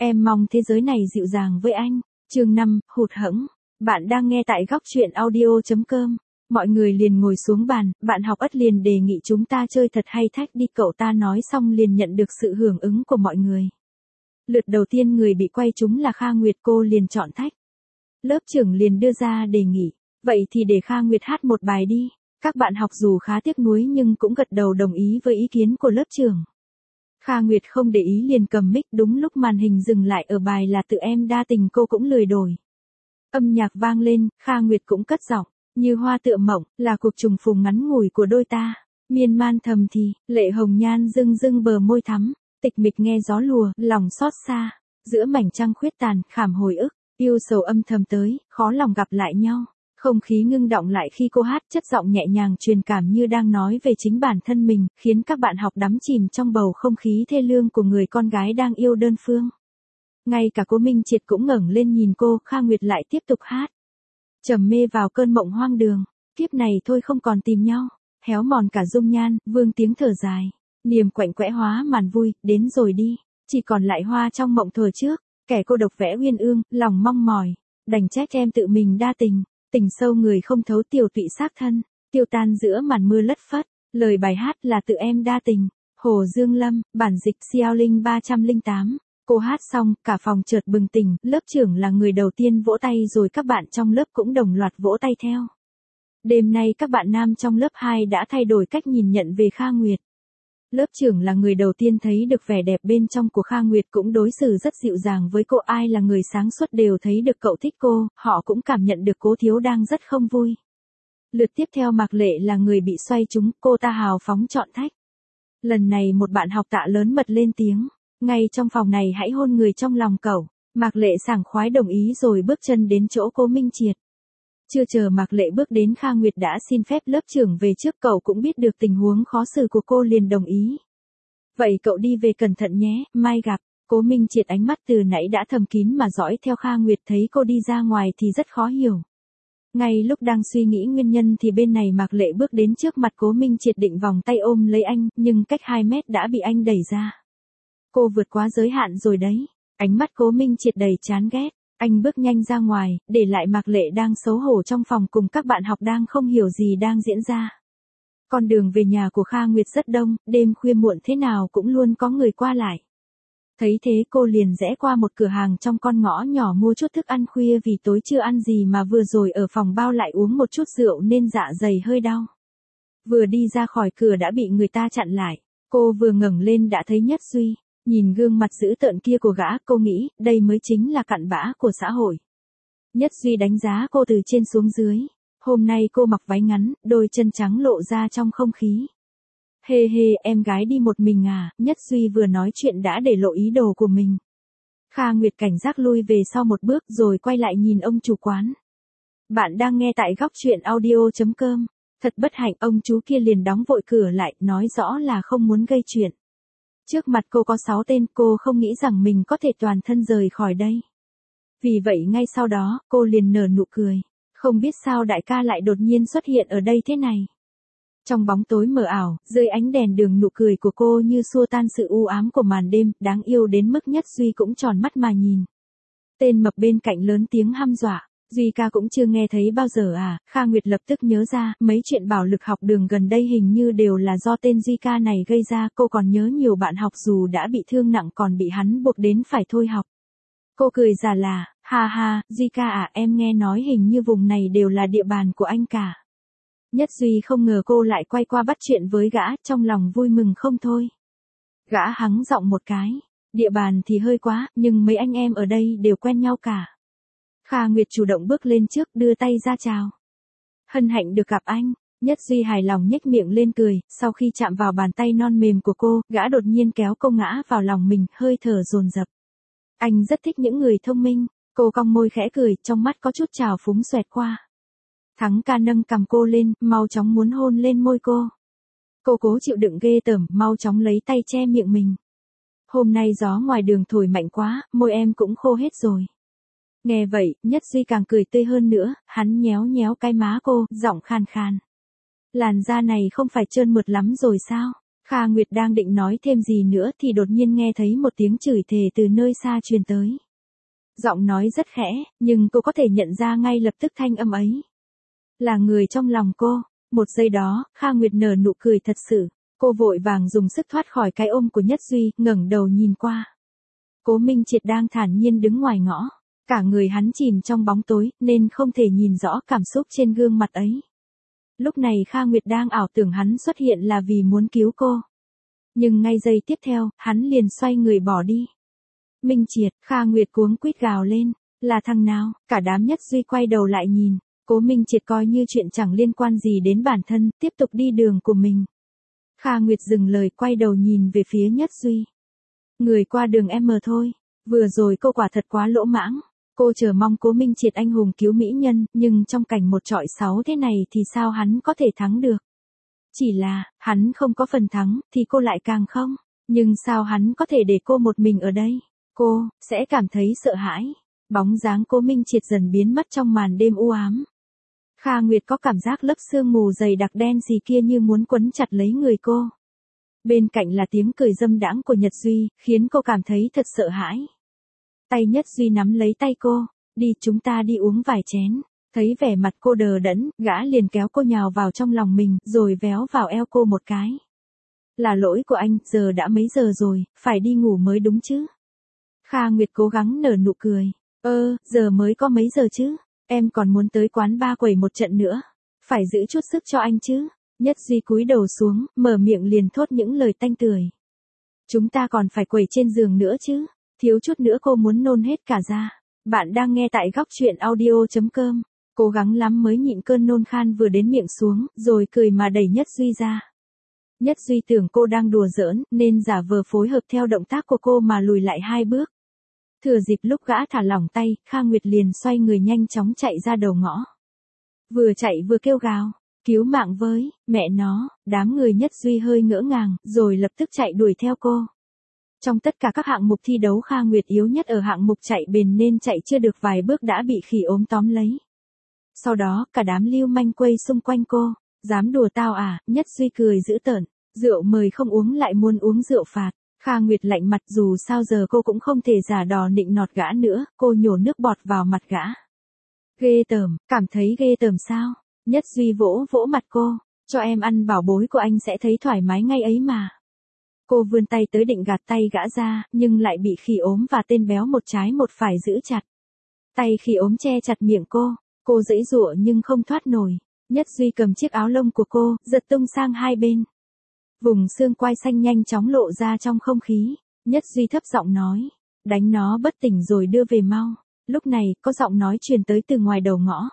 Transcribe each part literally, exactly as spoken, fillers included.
Em mong thế giới này dịu dàng với anh. Chương năm, hụt hẫng. Bạn đang nghe tại góc truyện audio chấm com. Mọi người liền ngồi xuống bàn, bạn học Ất liền đề nghị chúng ta chơi thật hay thách đi, cậu ta nói xong liền nhận được sự hưởng ứng của mọi người. Lượt đầu tiên người bị quay trúng là Kha Nguyệt, cô liền chọn thách. Lớp trưởng liền đưa ra đề nghị, vậy thì để Kha Nguyệt hát một bài đi. Các bạn học dù khá tiếc nuối nhưng cũng gật đầu đồng ý với ý kiến của lớp trưởng. Kha Nguyệt không để ý liền cầm mic, đúng lúc màn hình dừng lại ở bài là Tự Em Đa Tình cô cũng lười đổi. Âm nhạc vang lên, Kha Nguyệt cũng cất giọng, như hoa tựa mộng, là cuộc trùng phùng ngắn ngủi của đôi ta. Miên man thầm thì, lệ hồng nhan rưng rưng bờ môi thắm, tịch mịch nghe gió lùa, lòng xót xa. Giữa mảnh trăng khuyết tàn, khảm hồi ức, yêu sầu âm thầm tới, khó lòng gặp lại nhau. Không khí ngưng động lại khi cô hát, chất giọng nhẹ nhàng truyền cảm như đang nói về chính bản thân mình, khiến các bạn học đắm chìm trong bầu không khí thê lương của người con gái đang yêu đơn phương. Ngay cả Cố Minh Triệt cũng ngẩng lên nhìn cô, Kha Nguyệt lại tiếp tục hát. Trầm mê vào cơn mộng hoang đường, kiếp này thôi không còn tìm nhau, héo mòn cả dung nhan, vương tiếng thở dài. Niềm quạnh quẽ hóa màn vui, đến rồi đi, chỉ còn lại hoa trong mộng thuở trước, kẻ cô độc vẽ uyên ương, lòng mong mỏi, đành trách em tự mình đa tình. Tình sâu người không thấu, tiểu tụy xác thân, tiêu tan giữa màn mưa lất phất. Lời bài hát là Tự Em Đa Tình, Hồ Dương Lâm, bản dịch Xiao Linh ba trăm lẻ tám. Cô hát xong, cả phòng chợt bừng tỉnh, lớp trưởng là người đầu tiên vỗ tay rồi các bạn trong lớp cũng đồng loạt vỗ tay theo. Đêm nay các bạn nam trong lớp hai đã thay đổi cách nhìn nhận về Kha Nguyệt. Lớp trưởng là người đầu tiên thấy được vẻ đẹp bên trong của Kha Nguyệt, cũng đối xử rất dịu dàng với cô. Ai là người sáng suốt đều thấy được cậu thích cô, họ cũng cảm nhận được Cố Thiếu đang rất không vui. Lượt tiếp theo Mạc Lệ là người bị xoay trúng, cô ta hào phóng chọn thách. Lần này một bạn học Tạ lớn mật lên tiếng, ngay trong phòng này hãy hôn người trong lòng cậu. Mạc Lệ sảng khoái đồng ý rồi bước chân đến chỗ Cố Minh Triệt. Chưa chờ Mạc Lệ bước đến, Kha Nguyệt đã xin phép lớp trưởng về trước, cậu cũng biết được tình huống khó xử của cô liền đồng ý. Vậy cậu đi về cẩn thận nhé, mai gặp. Cố Minh Triệt ánh mắt từ nãy đã thầm kín mà dõi theo Kha Nguyệt, thấy cô đi ra ngoài thì rất khó hiểu. Ngay lúc đang suy nghĩ nguyên nhân thì bên này Mạc Lệ bước đến trước mặt Cố Minh Triệt định vòng tay ôm lấy anh, nhưng cách hai mét đã bị anh đẩy ra. Cô vượt quá giới hạn rồi đấy. Ánh mắt Cố Minh Triệt đầy chán ghét. Anh bước nhanh ra ngoài, để lại Mạc Lệ đang xấu hổ trong phòng cùng các bạn học đang không hiểu gì đang diễn ra. Con đường về nhà của Kha Nguyệt rất đông, đêm khuya muộn thế nào cũng luôn có người qua lại. Thấy thế cô liền rẽ qua một cửa hàng trong con ngõ nhỏ mua chút thức ăn khuya, vì tối chưa ăn gì mà vừa rồi ở phòng bao lại uống một chút rượu nên dạ dày hơi đau. Vừa đi ra khỏi cửa đã bị người ta chặn lại, cô vừa ngẩng lên đã thấy Nhất Duy. Nhìn gương mặt dữ tợn kia của gã, cô nghĩ, đây mới chính là cặn bã của xã hội. Nhất Duy đánh giá cô từ trên xuống dưới. Hôm nay cô mặc váy ngắn, đôi chân trắng lộ ra trong không khí. Hê hê, em gái đi một mình à? Nhất Duy vừa nói chuyện đã để lộ ý đồ của mình. Kha Nguyệt cảnh giác lui về sau một bước rồi quay lại nhìn ông chủ quán. Bạn đang nghe tại góc truyện audio chấm com. Thật bất hạnh, ông chú kia liền đóng vội cửa lại, nói rõ là không muốn gây chuyện. Trước mặt cô có sáu tên, cô không nghĩ rằng mình có thể toàn thân rời khỏi đây. Vì vậy ngay sau đó, cô liền nở nụ cười. Không biết sao đại ca lại đột nhiên xuất hiện ở đây thế này. Trong bóng tối mờ ảo, dưới ánh đèn đường, nụ cười của cô như xua tan sự u ám của màn đêm, đáng yêu đến mức Nhất Duy cũng tròn mắt mà nhìn. Tên mập bên cạnh lớn tiếng hăm dọa. Duy ca cũng chưa nghe thấy bao giờ à? Kha Nguyệt lập tức nhớ ra, mấy chuyện bạo lực học đường gần đây hình như đều là do tên Duy ca này gây ra. Cô còn nhớ nhiều bạn học dù đã bị thương nặng còn bị hắn buộc đến phải thôi học. Cô cười giả là, ha ha, Duy ca à, em nghe nói hình như vùng này đều là địa bàn của anh cả. Nhất Duy không ngờ cô lại quay qua bắt chuyện với gã, trong lòng vui mừng không thôi. Gã hắng giọng một cái, địa bàn thì hơi quá, nhưng mấy anh em ở đây đều quen nhau cả. Kha Nguyệt chủ động bước lên trước, đưa tay ra chào. Hân hạnh được gặp anh. Nhất Duy hài lòng nhếch miệng lên cười, sau khi chạm vào bàn tay non mềm của cô, gã đột nhiên kéo cô ngã vào lòng mình, hơi thở dồn dập. Anh rất thích những người thông minh. Cô cong môi khẽ cười, trong mắt có chút trào phúng xoẹt qua. Thắng ca nâng cầm cô lên, mau chóng muốn hôn lên môi cô. Cô cố chịu đựng ghê tởm, mau chóng lấy tay che miệng mình. Hôm nay gió ngoài đường thổi mạnh quá, môi em cũng khô hết rồi. Nghe vậy, Nhất Duy càng cười tươi hơn nữa, hắn nhéo nhéo cái má cô, giọng khan khan. Làn da này không phải trơn mượt lắm rồi sao? Kha Nguyệt đang định nói thêm gì nữa thì đột nhiên nghe thấy một tiếng chửi thề từ nơi xa truyền tới. Giọng nói rất khẽ, nhưng cô có thể nhận ra ngay lập tức thanh âm ấy là người trong lòng cô. Một giây đó, Kha Nguyệt nở nụ cười thật sự. Cô vội vàng dùng sức thoát khỏi cái ôm của Nhất Duy, ngẩng đầu nhìn qua. Cố Minh Triệt đang thản nhiên đứng ngoài ngõ. Cả người hắn chìm trong bóng tối, nên không thể nhìn rõ cảm xúc trên gương mặt ấy. Lúc này Kha Nguyệt đang ảo tưởng hắn xuất hiện là vì muốn cứu cô. Nhưng ngay giây tiếp theo, hắn liền xoay người bỏ đi. Minh Triệt, Kha Nguyệt cuống quýt gào lên. Là thằng nào? Cả đám Nhất Duy quay đầu lại nhìn. Cố Minh Triệt coi như chuyện chẳng liên quan gì đến bản thân, tiếp tục đi đường của mình. Kha Nguyệt dừng lời quay đầu nhìn về phía Nhất Duy. Người qua đường em mờ thôi. Vừa rồi cô quả thật quá lỗ mãng. Cô chờ mong Cố Minh Triệt anh hùng cứu mỹ nhân, nhưng trong cảnh một trọi sáu thế này thì sao hắn có thể thắng được? Chỉ là, hắn không có phần thắng, thì cô lại càng không. Nhưng sao hắn có thể để cô một mình ở đây? Cô, sẽ cảm thấy sợ hãi. Bóng dáng Cố Minh Triệt dần biến mất trong màn đêm u ám. Kha Nguyệt có cảm giác lớp sương mù dày đặc đen xì kia như muốn quấn chặt lấy người cô. Bên cạnh là tiếng cười dâm đãng của Nhật Duy, khiến cô cảm thấy thật sợ hãi. Tay Nhất Duy nắm lấy tay cô, đi chúng ta đi uống vài chén. Thấy vẻ mặt cô đờ đẫn, gã liền kéo cô nhào vào trong lòng mình, rồi véo vào eo cô một cái. Là lỗi của anh, giờ đã mấy giờ rồi, phải đi ngủ mới đúng chứ. Kha Nguyệt cố gắng nở nụ cười. Ơ, giờ mới có mấy giờ chứ, em còn muốn tới quán ba quẩy một trận nữa. Phải giữ chút sức cho anh chứ. Nhất Duy cúi đầu xuống, mở miệng liền thốt những lời tanh tưởi. Chúng ta còn phải quẩy trên giường nữa chứ. Thiếu chút nữa cô muốn nôn hết cả ra. Bạn đang nghe tại góc truyện audio chấm com. Cố gắng lắm mới nhịn cơn nôn khan vừa đến miệng xuống, rồi cười mà đẩy Nhất Duy ra. Nhất Duy tưởng cô đang đùa giỡn, nên giả vờ phối hợp theo động tác của cô mà lùi lại hai bước. Thừa dịp lúc gã thả lỏng tay, Kha Nguyệt liền xoay người nhanh chóng chạy ra đầu ngõ. Vừa chạy vừa kêu gào, cứu mạng với, mẹ nó, đám người Nhất Duy hơi ngỡ ngàng, rồi lập tức chạy đuổi theo cô. Trong tất cả các hạng mục thi đấu Kha Nguyệt yếu nhất ở hạng mục chạy bền nên chạy chưa được vài bước đã bị khỉ ốm tóm lấy. Sau đó, cả đám lưu manh quay xung quanh cô, dám đùa tao à, Nhất Duy cười dữ tợn, rượu mời không uống lại muốn uống rượu phạt. Kha Nguyệt lạnh mặt dù sao giờ cô cũng không thể giả đò nịnh nọt gã nữa, cô nhổ nước bọt vào mặt gã. Ghê tởm, cảm thấy ghê tởm sao? Nhất Duy vỗ vỗ mặt cô, cho em ăn bảo bối của anh sẽ thấy thoải mái ngay ấy mà. Cô vươn tay tới định gạt tay gã ra, nhưng lại bị khỉ ốm và tên béo một trái một phải giữ chặt. Tay khỉ ốm che chặt miệng cô, cô giãy giụa nhưng không thoát nổi. Nhất Duy cầm chiếc áo lông của cô, giật tung sang hai bên. Vùng xương quai xanh nhanh chóng lộ ra trong không khí. Nhất Duy thấp giọng nói, đánh nó bất tỉnh rồi đưa về mau. Lúc này, có giọng nói truyền tới từ ngoài đầu ngõ.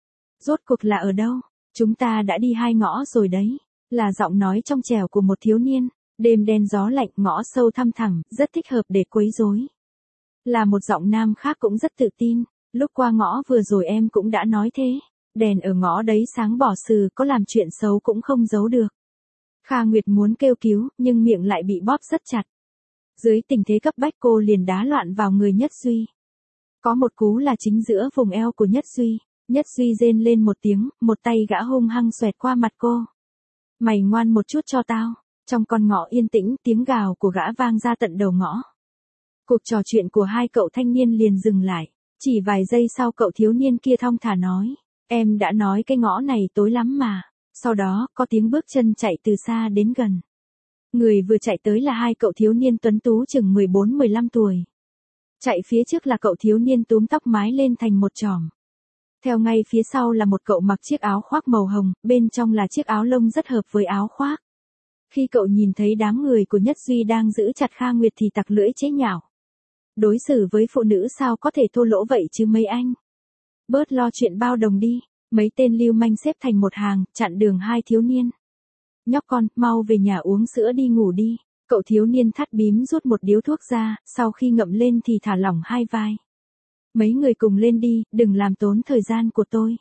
Rốt cuộc là ở đâu? Chúng ta đã đi hai ngõ rồi đấy. Là giọng nói trong trẻo của một thiếu niên. Đêm đen gió lạnh, ngõ sâu thăm thẳm, rất thích hợp để quấy rối. Là một giọng nam khác cũng rất tự tin. Lúc qua ngõ vừa rồi em cũng đã nói thế. Đèn ở ngõ đấy sáng bỏ sừ, có làm chuyện xấu cũng không giấu được. Kha Nguyệt muốn kêu cứu, nhưng miệng lại bị bóp rất chặt. Dưới tình thế cấp bách cô liền đá loạn vào người Nhất Duy. Có một cú là chính giữa vùng eo của Nhất Duy. Nhất Duy rên lên một tiếng, một tay gã hung hăng xoẹt qua mặt cô. Mày ngoan một chút cho tao. Trong con ngõ yên tĩnh, tiếng gào của gã vang ra tận đầu ngõ. Cuộc trò chuyện của hai cậu thanh niên liền dừng lại. Chỉ vài giây sau cậu thiếu niên kia thong thả nói, em đã nói cái ngõ này tối lắm mà. Sau đó, có tiếng bước chân chạy từ xa đến gần. Người vừa chạy tới là hai cậu thiếu niên tuấn tú chừng mười bốn mười lăm tuổi. Chạy phía trước là cậu thiếu niên túm tóc mái lên thành một chòm. Theo ngay phía sau là một cậu mặc chiếc áo khoác màu hồng, bên trong là chiếc áo lông rất hợp với áo khoác. Khi cậu nhìn thấy đám người của Nhất Duy đang giữ chặt Kha Nguyệt thì tặc lưỡi chế nhạo. Đối xử với phụ nữ sao có thể thô lỗ vậy chứ mấy anh? Bớt lo chuyện bao đồng đi. Mấy tên lưu manh xếp thành một hàng, chặn đường hai thiếu niên. Nhóc con, mau về nhà uống sữa đi ngủ đi. Cậu thiếu niên thắt bím rút một điếu thuốc ra, sau khi ngậm lên thì thả lỏng hai vai. Mấy người cùng lên đi, đừng làm tốn thời gian của tôi.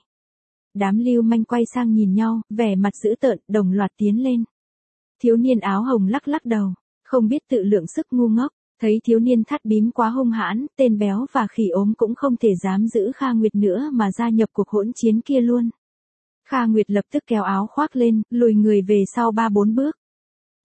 Đám lưu manh quay sang nhìn nhau, vẻ mặt dữ tợn, đồng loạt tiến lên. Thiếu niên áo hồng lắc lắc đầu, không biết tự lượng sức ngu ngốc. Thấy thiếu niên thắt bím quá hung hãn, tên béo và khỉ ốm cũng không thể dám giữ Kha Nguyệt nữa mà gia nhập cuộc hỗn chiến kia luôn. Kha Nguyệt lập tức kéo áo khoác lên, lùi người về sau ba bốn bước.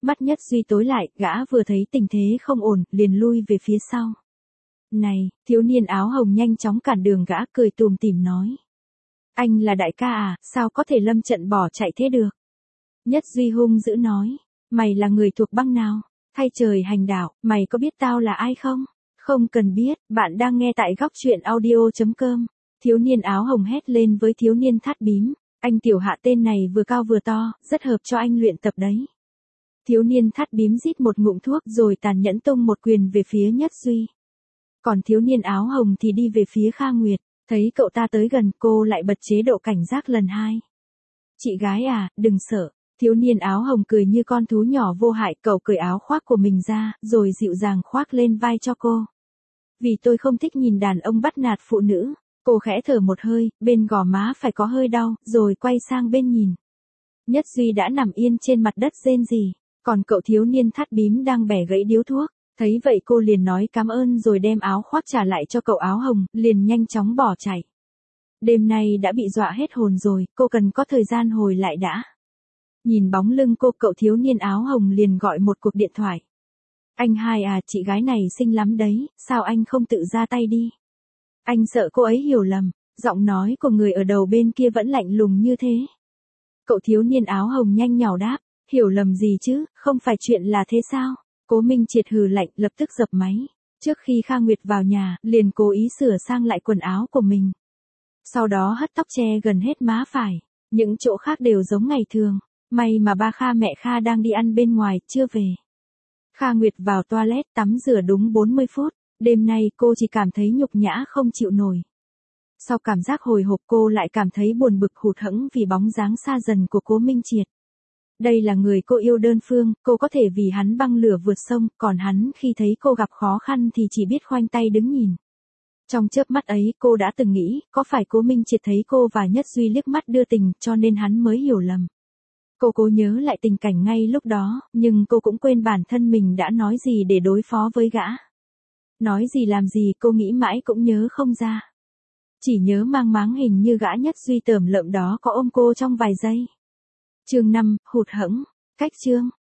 Mắt Nhất Duy tối lại, gã vừa thấy tình thế không ổn, liền lui về phía sau. Này, thiếu niên áo hồng nhanh chóng cản đường gã, cười tùm tìm nói. Anh là đại ca à, sao có thể lâm trận bỏ chạy thế được? Nhất Duy hung dữ nói. Mày là người thuộc băng nào? Thay trời hành đạo, mày có biết tao là ai không? Không cần biết, bạn đang nghe tại góc truyện audio.com. Thiếu niên áo hồng hét lên với thiếu niên thắt bím. Anh tiểu hạ tên này vừa cao vừa to, rất hợp cho anh luyện tập đấy. Thiếu niên thắt bím rít một ngụm thuốc rồi tàn nhẫn tung một quyền về phía Nhất Duy. Còn thiếu niên áo hồng thì đi về phía Kha Nguyệt, thấy cậu ta tới gần cô lại bật chế độ cảnh giác lần hai. Chị gái à, đừng sợ. Thiếu niên áo hồng cười như con thú nhỏ vô hại, cậu cởi áo khoác của mình ra, rồi dịu dàng khoác lên vai cho cô. Vì tôi không thích nhìn đàn ông bắt nạt phụ nữ. Cô khẽ thở một hơi, bên gò má phải có hơi đau, rồi quay sang bên nhìn. Nhất Duy đã nằm yên trên mặt đất rên rỉ, còn cậu thiếu niên thắt bím đang bẻ gãy điếu thuốc. Thấy vậy cô liền nói cảm ơn rồi đem áo khoác trả lại cho cậu áo hồng, liền nhanh chóng bỏ chạy. Đêm nay đã bị dọa hết hồn rồi, cô cần có thời gian hồi lại đã. Nhìn bóng lưng cô, cậu thiếu niên áo hồng liền gọi một cuộc điện thoại. Anh hai à, chị gái này xinh lắm đấy, sao anh không tự ra tay đi? Anh sợ cô ấy hiểu lầm, giọng nói của người ở đầu bên kia vẫn lạnh lùng như thế. Cậu thiếu niên áo hồng nhanh nhảu đáp, hiểu lầm gì chứ, không phải chuyện là thế sao? Cố Minh Triệt hừ lạnh, lập tức dập máy. Trước khi Kha Nguyệt vào nhà, liền cố ý sửa sang lại quần áo của mình. Sau đó hất tóc che gần hết má phải, những chỗ khác đều giống ngày thường. May mà ba Kha mẹ Kha đang đi ăn bên ngoài, chưa về. Kha Nguyệt vào toilet tắm rửa đúng bốn mươi phút, đêm nay cô chỉ cảm thấy nhục nhã không chịu nổi. Sau cảm giác hồi hộp cô lại cảm thấy buồn bực hụt hẫng vì bóng dáng xa dần của Cố Minh Triệt. Đây là người cô yêu đơn phương, cô có thể vì hắn băng lửa vượt sông, còn hắn khi thấy cô gặp khó khăn thì chỉ biết khoanh tay đứng nhìn. Trong chớp mắt ấy cô đã từng nghĩ, có phải Cố Minh Triệt thấy cô và Nhất Duy liếc mắt đưa tình cho nên hắn mới hiểu lầm. Cô cố nhớ lại tình cảnh ngay lúc đó, nhưng cô cũng quên bản thân mình đã nói gì để đối phó với gã. Nói gì làm gì cô nghĩ mãi cũng nhớ không ra. Chỉ nhớ mang máng hình như gã Nhất Duy tởm lợm đó có ôm cô trong vài giây. Chương năm, hụt hẫng. Cách chương.